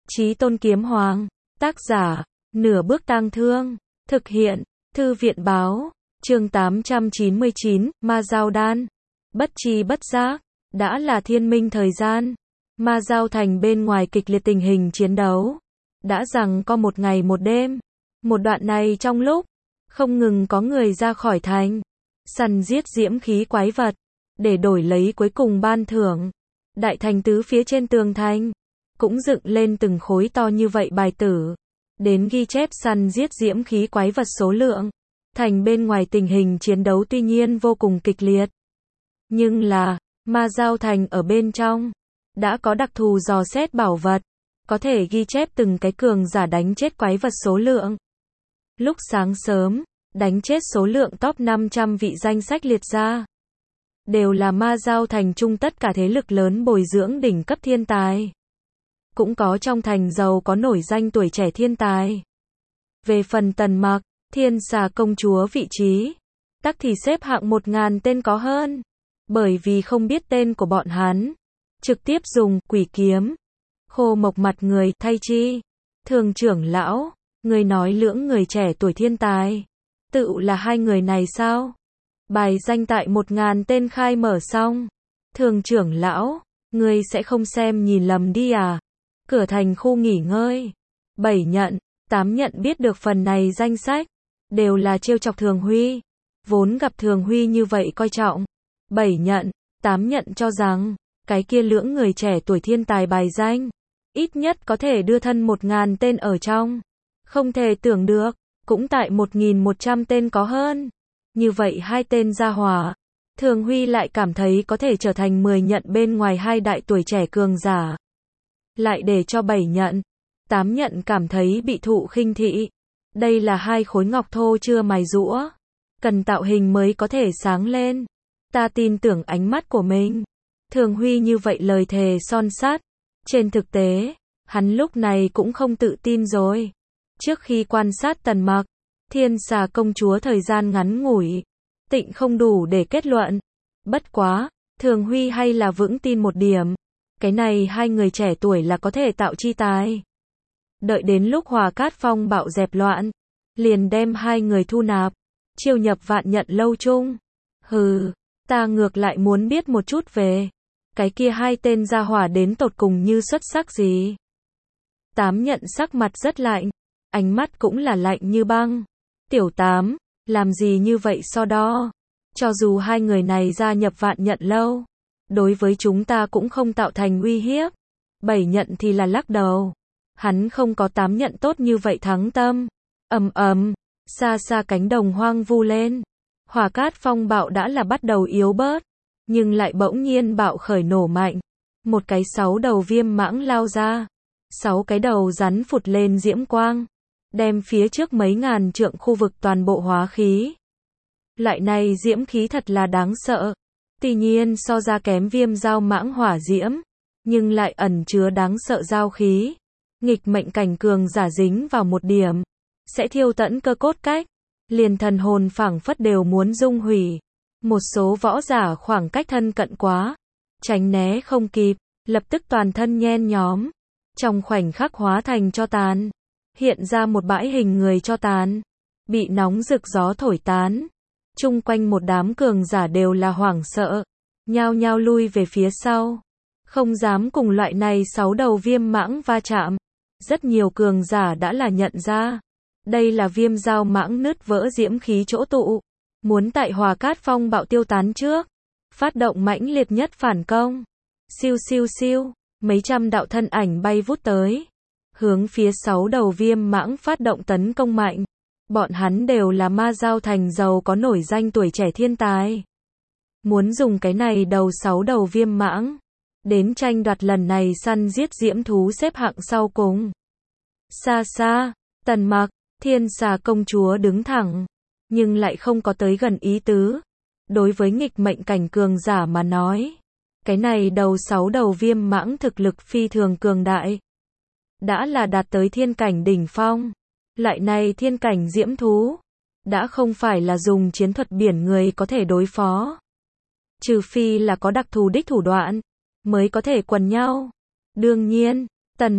Chí Tôn Kiếm Hoàng, tác giả, Nửa Bước Tang Thương, thực hiện, Thư viện Báo, chương 899, Ma Giao Đan. Bất tri bất giác, đã là thiên minh thời gian. Ma Giao Thành bên ngoài kịch liệt tình hình chiến đấu. Đã rằng có một ngày một đêm. Một đoạn này trong lúc, không ngừng có người ra khỏi thành, săn giết diễm khí quái vật, để đổi lấy cuối cùng ban thưởng. Đại thành tứ phía trên tường thành, cũng dựng lên từng khối to như vậy bài tử, đến ghi chép săn giết diễm khí quái vật số lượng. Thành bên ngoài tình hình chiến đấu tuy nhiên vô cùng kịch liệt. Nhưng là, Ma Giao Thành ở bên trong, đã có đặc thù dò xét bảo vật, có thể ghi chép từng cái cường giả đánh chết quái vật số lượng. Lúc sáng sớm, đánh chết số lượng top 500 vị danh sách liệt ra. Đều là Ma Giao Thành chung tất cả thế lực lớn bồi dưỡng đỉnh cấp thiên tài. Cũng có trong thành giàu có nổi danh tuổi trẻ thiên tài. Về phần Tần Mặc, Thiên Xà công chúa vị trí, tắc thì xếp hạng 1000 tên có hơn. Bởi vì không biết tên của bọn hắn, trực tiếp dùng quỷ kiếm, khô mộc mặt người thay chi. Thường trưởng lão, người nói lưỡng người trẻ tuổi thiên tài, tự là hai người này sao? Bài danh tại 1000 tên khai mở xong. Thường trưởng lão, người sẽ không xem nhìn lầm đi à? Cửa thành khu nghỉ ngơi, 7 nhận, 8 nhận biết được phần này danh sách, đều là trêu chọc Thường Huy. Vốn gặp Thường Huy như vậy coi trọng, 7 nhận, 8 nhận cho rằng, cái kia lưỡng người trẻ tuổi thiên tài bài danh, ít nhất có thể đưa thân 1000 tên ở trong. Không thể tưởng được, cũng tại 1100 tên có hơn. Như vậy hai tên gia hỏa, Thường Huy lại cảm thấy có thể trở thành 10 nhận bên ngoài hai đại tuổi trẻ cường giả. Lại để cho 7 nhận, 8 nhận cảm thấy bị thụ khinh thị. Đây là hai khối ngọc thô chưa mài giũa, cần tạo hình mới có thể sáng lên. Ta tin tưởng ánh mắt của mình. Thường Huy như vậy lời thề son sắt. Trên thực tế, hắn lúc này cũng không tự tin rồi. Trước khi quan sát Tần Mặc, Thiên Xà công chúa thời gian ngắn ngủi, tịnh không đủ để kết luận. Bất quá, Thường Huy hay là vững tin một điểm. Cái này hai người trẻ tuổi là có thể tạo chi tài. Đợi đến lúc Hòa Cát Phong bạo dẹp loạn, liền đem hai người thu nạp, chiêu nhập Vạn Nhận lâu chung. Hừ, ta ngược lại muốn biết một chút về cái kia hai tên gia hỏa đến tột cùng như xuất sắc gì. 8 nhận sắc mặt rất lạnh, ánh mắt cũng là lạnh như băng. Tiểu 8, làm gì như vậy so đo? Cho dù hai người này gia nhập Vạn Nhận lâu, đối với chúng ta cũng không tạo thành uy hiếp. 7 nhận thì là lắc đầu. Hắn không có 8 nhận tốt như vậy thắng tâm. Ầm ầm, xa xa cánh đồng hoang vu lên. Hỏa Cát Phong bạo đã là bắt đầu yếu bớt, nhưng lại bỗng nhiên bạo khởi nổ mạnh. Một cái 6 đầu viêm mãng lao ra. 6 cái đầu rắn phụt lên diễm quang, đem phía trước mấy ngàn trượng khu vực toàn bộ hóa khí. Loại này diễm khí thật là đáng sợ. Tuy nhiên so ra kém viêm dao mãng hỏa diễm, nhưng lại ẩn chứa đáng sợ dao khí. Nghịch mệnh cảnh cường giả dính vào một điểm, sẽ thiêu tận cơ cốt cách, liền thần hồn phảng phất đều muốn dung hủy. Một số võ giả khoảng cách thân cận quá, tránh né không kịp, lập tức toàn thân nhen nhóm, trong khoảnh khắc hóa thành tro tàn, hiện ra một bãi hình người tro tàn, bị nóng rực gió thổi tán. Chung quanh một đám cường giả đều là hoảng sợ, nhao nhao lui về phía sau, không dám cùng loại này 6 đầu viêm mãng va chạm. Rất nhiều cường giả đã là nhận ra, đây là viêm dao mãng nứt vỡ diễm khí chỗ tụ, muốn tại Hòa Cát Phong bạo tiêu tán trước, phát động mãnh liệt nhất phản công. Siêu siêu siêu, mấy trăm đạo thân ảnh bay vút tới, hướng phía 6 đầu viêm mãng phát động tấn công mạnh. Bọn hắn đều là Ma Giao Thành giàu có nổi danh tuổi trẻ thiên tài. Muốn dùng cái này đầu 6 đầu viêm mãng, đến tranh đoạt lần này săn giết diễm thú xếp hạng sau cùng. Xa xa, Tần Mặc, Thiên Xà công chúa đứng thẳng, nhưng lại không có tới gần ý tứ. Đối với nghịch mệnh cảnh cường giả mà nói, cái này đầu 6 đầu viêm mãng thực lực phi thường cường đại. Đã là đạt tới thiên cảnh đỉnh phong. Lại này thiên cảnh diễm thú, đã không phải là dùng chiến thuật biển người có thể đối phó. Trừ phi là có đặc thù đích thủ đoạn, mới có thể quần nhau. Đương nhiên, Tần Mặc,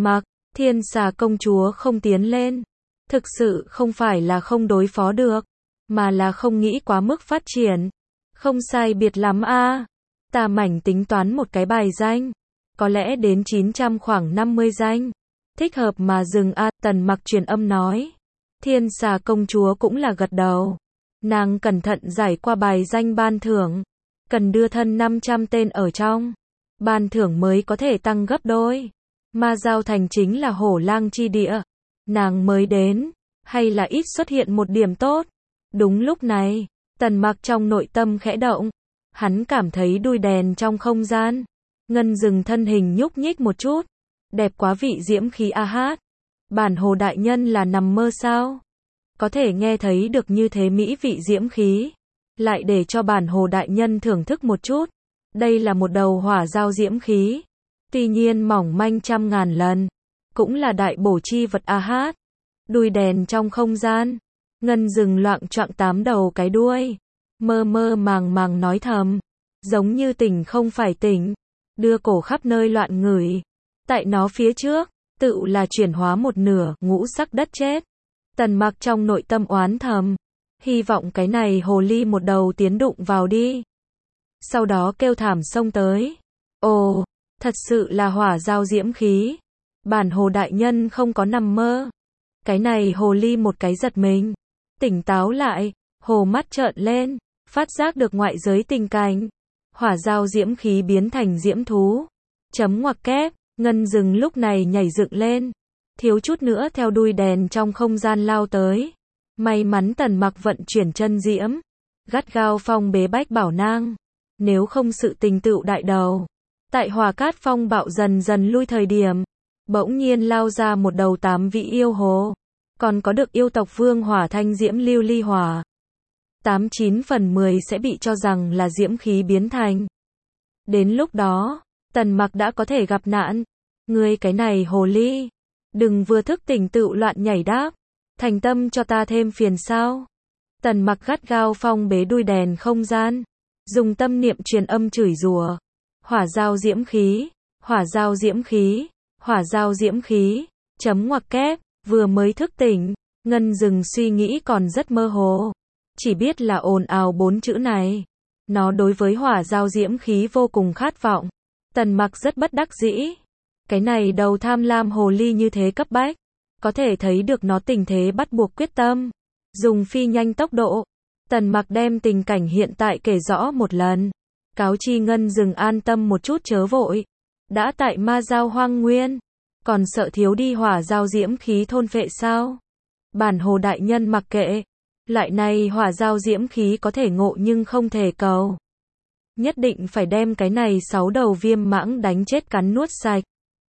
Thiên xà công chúa không tiến lên. Thực sự không phải là không đối phó được, mà là không nghĩ quá mức phát triển. Không sai biệt lắm a. Tà Mảnh tính toán một cái bài danh. Có lẽ đến 900 khoảng 50 danh. Thích hợp mà dừng a. Tần Mặc truyền âm nói. Thiên xà công chúa cũng là gật đầu. Nàng cẩn thận giải qua bài danh ban thưởng. Cần đưa thân 500 tên ở trong. Ban thưởng mới có thể tăng gấp đôi. Ma Giao Thành chính là hổ lang chi địa. Nàng mới đến. Hay là ít xuất hiện một điểm tốt. Đúng lúc này, Tần Mặc trong nội tâm khẽ động. Hắn cảm thấy đuôi đèn trong không gian. Ngân Dừng thân hình nhúc nhích một chút. Đẹp quá vị diễm khí a hát. Bản hồ đại nhân là nằm mơ sao? Có thể nghe thấy được như thế mỹ vị diễm khí. Lại để cho bản hồ đại nhân thưởng thức một chút. Đây là một đầu hỏa giao diễm khí. Tuy nhiên mỏng manh trăm ngàn lần. Cũng là đại bổ chi vật a hát. Đuôi đèn trong không gian. Ngân Dừng loạng choạng 8 đầu cái đuôi. Mơ mơ màng màng nói thầm. Giống như tỉnh không phải tỉnh. Đưa cổ khắp nơi loạn ngửi. Tại nó phía trước, tự là chuyển hóa một nửa ngũ sắc đất chết. Tần Mặc trong nội tâm oán thầm. Hy vọng cái này hồ ly một đầu tiến đụng vào đi. Sau đó kêu thảm xông tới. Ồ, thật sự là hỏa giao diễm khí. Bản hồ đại nhân không có nằm mơ. Cái này hồ ly một cái giật mình. Tỉnh táo lại, hồ mắt trợn lên. Phát giác được ngoại giới tình cảnh. Hỏa giao diễm khí biến thành diễm thú. Chấm ngoặc kép, Ngân Dừng lúc này nhảy dựng lên. Thiếu chút nữa theo đuôi đèn trong không gian lao tới. May mắn Tần Mặc vận chuyển chân diễm. Gắt gao phong bế Bách Bảo Nang. Nếu không sự tình tựu đại đầu. Tại Hỏa Cát phong bạo dần dần lui thời điểm. Bỗng nhiên lao ra một đầu 8 vị yêu hồ. Còn có được yêu tộc vương hỏa thanh diễm lưu ly hỏa. 89 phần 10 sẽ bị cho rằng là diễm khí biến thành. Đến lúc đó, Tần Mặc đã có thể gặp nạn. Ngươi cái này hồ ly. Đừng vừa thức tỉnh tựu loạn nhảy đáp. Thành tâm cho ta thêm phiền sao. Tần Mặc gắt gao phong bế đuôi đèn không gian. Dùng tâm niệm truyền âm chửi rủa. Hỏa giao diễm khí. Hỏa giao diễm khí. Hỏa giao diễm khí. Chấm ngoặc kép. Vừa mới thức tỉnh. Ngân Dừng suy nghĩ còn rất mơ hồ. Chỉ biết là ồn ào 4 chữ này. Nó đối với hỏa giao diễm khí vô cùng khát vọng. Tần Mặc rất bất đắc dĩ. Cái này đầu tham lam hồ ly như thế cấp bách. Có thể thấy được nó tình thế bắt buộc quyết tâm. Dùng phi nhanh tốc độ. Tần Mặc đem tình cảnh hiện tại kể rõ một lần. Cáo chi Ngân Dừng an tâm một chút chớ vội. Đã tại Ma Giao hoang nguyên. Còn sợ thiếu đi hỏa giao diễm khí thôn phệ sao? Bản hồ đại nhân mặc kệ. Loại này hỏa giao diễm khí có thể ngộ nhưng không thể cầu. Nhất định phải đem cái này 6 đầu viêm mãng đánh chết cắn nuốt sạch.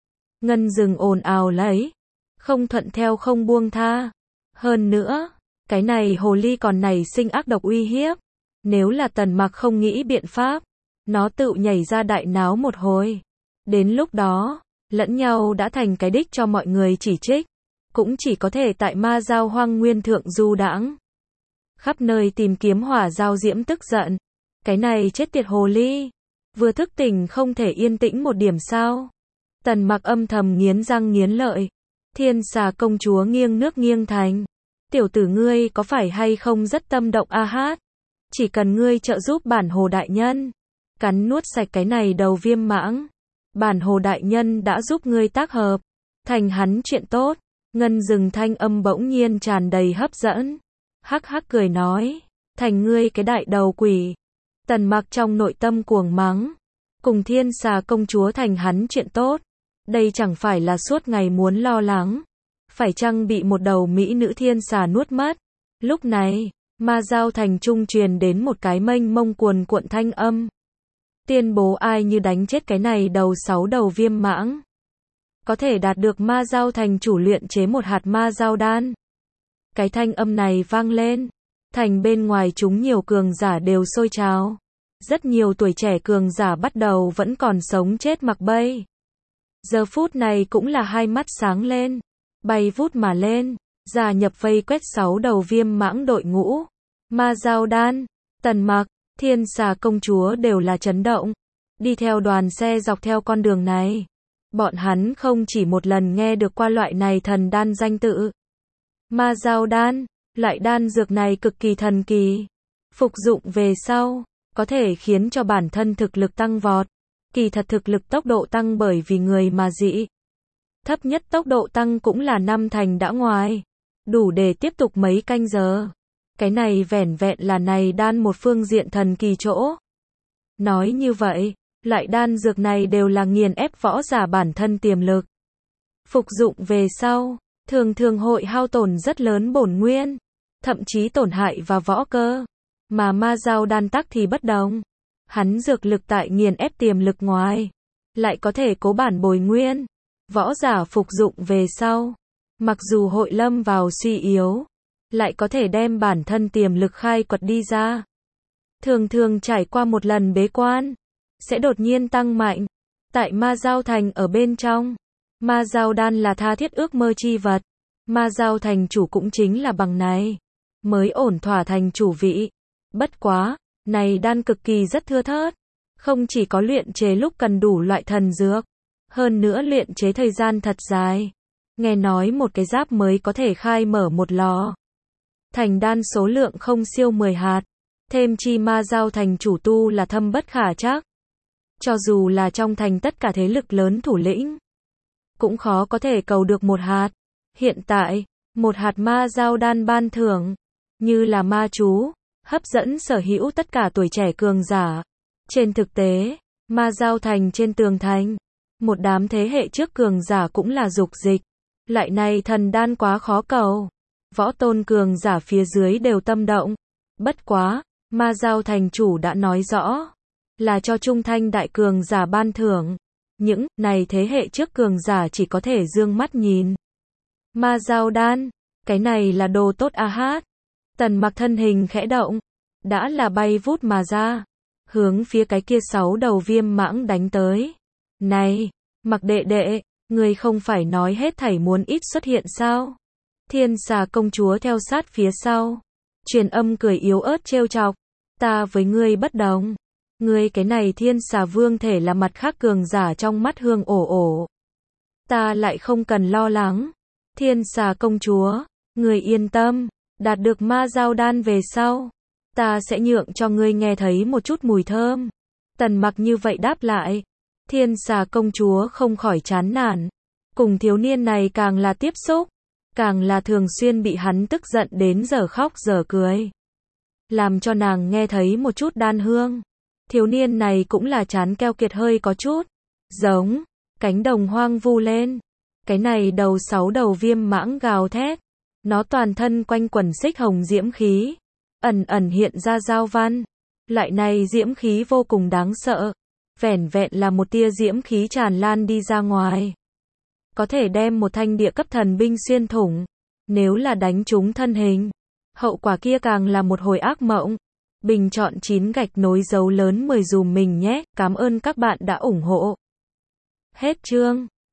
Ngân Dừng ồn ào lấy. Không thuận theo không buông tha. Hơn nữa, cái này hồ ly còn nảy sinh ác độc uy hiếp. Nếu là Tần Mặc không nghĩ biện pháp, nó tự nhảy ra đại náo một hồi. Đến lúc đó, lẫn nhau đã thành cái đích cho mọi người chỉ trích. Cũng chỉ có thể tại Ma Giao hoang nguyên thượng du đãng. Khắp nơi tìm kiếm hỏa giao diễm tức giận. Cái này chết tiệt hồ ly. Vừa thức tỉnh không thể yên tĩnh một điểm sao. Tần Mặc âm thầm nghiến răng nghiến lợi. Thiên xà công chúa nghiêng nước nghiêng thành. Tiểu tử ngươi có phải hay không rất tâm động a hát. Chỉ cần ngươi trợ giúp bản hồ đại nhân. Cắn nuốt sạch cái này đầu viêm mãng. Bản hồ đại nhân đã giúp ngươi tác hợp. Thành hắn chuyện tốt. Ngân Dừng thanh âm bỗng nhiên tràn đầy hấp dẫn. Hắc hắc cười nói. Thành ngươi cái đại đầu quỷ. Tần Mặc trong nội tâm cuồng mắng. Cùng thiên xà công chúa thành hắn chuyện tốt. Đây chẳng phải là suốt ngày muốn lo lắng. Phải chăng bị một đầu mỹ nữ thiên xà nuốt mất. Lúc này, Ma Giao Thành trung truyền đến một cái mênh mông cuồn cuộn thanh âm. Tuyên bố ai như đánh chết cái này đầu 6 đầu viêm mãng. Có thể đạt được Ma Giao Thành chủ luyện chế một hạt ma giao đan. Cái thanh âm này vang lên. Thành bên ngoài chúng nhiều cường giả đều sôi trào. Rất nhiều tuổi trẻ cường giả bắt đầu vẫn còn sống chết mặc bay. Giờ phút này cũng là hai mắt sáng lên. Bay vút mà lên. Gia nhập vây quét 6 đầu viêm mãng đội ngũ. Ma Giao Đan, Tần Mặc, Thiên Xà công chúa đều là chấn động. Đi theo đoàn xe dọc theo con đường này. Bọn hắn không chỉ một lần nghe được qua loại này thần đan danh tự. Ma Dao đan, loại đan dược này cực kỳ thần kỳ. Phục dụng về sau, có thể khiến cho bản thân thực lực tăng vọt. Kỳ thật thực lực tốc độ tăng bởi vì người mà dị. Thấp nhất tốc độ tăng cũng là 5 thành đã ngoài. Đủ để tiếp tục mấy canh giờ. Cái này vẻn vẹn là này đan một phương diện thần kỳ chỗ. Nói như vậy, loại đan dược này đều là nghiền ép võ giả bản thân tiềm lực. Phục dụng về sau, thường thường hội hao tổn rất lớn bổn nguyên, thậm chí tổn hại và võ cơ. Mà ma dao đan tắc thì bất đồng. Hắn dược lực tại nghiền ép tiềm lực ngoài, lại có thể cố bản bồi nguyên. Võ giả phục dụng về sau, mặc dù hội lâm vào suy yếu, lại có thể đem bản thân tiềm lực khai quật đi ra. Thường thường trải qua một lần bế quan, sẽ đột nhiên tăng mạnh. Tại Ma Dao Thành ở bên trong, Ma Dao đan là tha thiết ước mơ chi vật. Ma Dao thành chủ cũng chính là bằng này, mới ổn thỏa thành chủ vị. Bất quá, này đan cực kỳ rất thưa thớt. Không chỉ có luyện chế lúc cần đủ loại thần dược, hơn nữa luyện chế thời gian thật dài. Nghe nói một cái giáp mới có thể khai mở một lò. Thành đan số lượng không siêu 10 hạt. Thêm chi Ma Dao thành chủ tu là thâm bất khả trắc. Cho dù là trong thành tất cả thế lực lớn thủ lĩnh, cũng khó có thể cầu được một hạt. Hiện tại, một hạt ma dao đan ban thưởng, như là ma chú, hấp dẫn sở hữu tất cả tuổi trẻ cường giả. Trên thực tế, ma dao thành trên tường thành, một đám thế hệ trước cường giả cũng là dục dịch. Lại này thần đan quá khó cầu. Võ tôn cường giả phía dưới đều tâm động. Bất quá, ma dao thành chủ đã nói rõ, là cho trung thanh đại cường giả ban thưởng. Những này thế hệ trước cường giả chỉ có thể dương mắt nhìn. Ma dao đan, cái này là đồ tốt a hát. Tần Mặc thân hình khẽ động, đã là bay vút mà ra, hướng phía cái kia 6 đầu viêm mãng đánh tới. Này, Mặc đệ đệ, người không phải nói hết thảy muốn ít xuất hiện sao? Thiên Xà công chúa theo sát phía sau, truyền âm cười yếu ớt trêu chọc, ta với ngươi bất đồng. Ngươi cái này Thiên Xà vương thể là mặt khác cường giả trong mắt Hương ổ ổ. Ta lại không cần lo lắng. Thiên Xà công chúa, ngươi yên tâm, đạt được ma dao đan về sau, ta sẽ nhượng cho ngươi nghe thấy một chút mùi thơm. Tần Mặc như vậy đáp lại. Thiên Xà công chúa không khỏi chán nản. Cùng thiếu niên này càng là tiếp xúc, càng là thường xuyên bị hắn tức giận đến giờ khóc giờ cười. Làm cho nàng nghe thấy một chút đan hương. Thiếu niên này cũng là chán keo kiệt hơi có chút giống cánh đồng hoang vu lên. Cái này đầu 6 đầu viêm mãng gào thét. Nó toàn thân quanh quẩn xích hồng diễm khí, ẩn ẩn hiện ra giao văn. Loại này diễm khí vô cùng đáng sợ. Vẻn vẹn là một tia diễm khí tràn lan đi ra ngoài, có thể đem một thanh địa cấp thần binh xuyên thủng. Nếu là đánh trúng thân hình, hậu quả kia càng là một hồi ác mộng. Bình chọn 9 gạch nối dấu lớn 10 dùm mình nhé. Cảm ơn các bạn đã ủng hộ. Hết chương.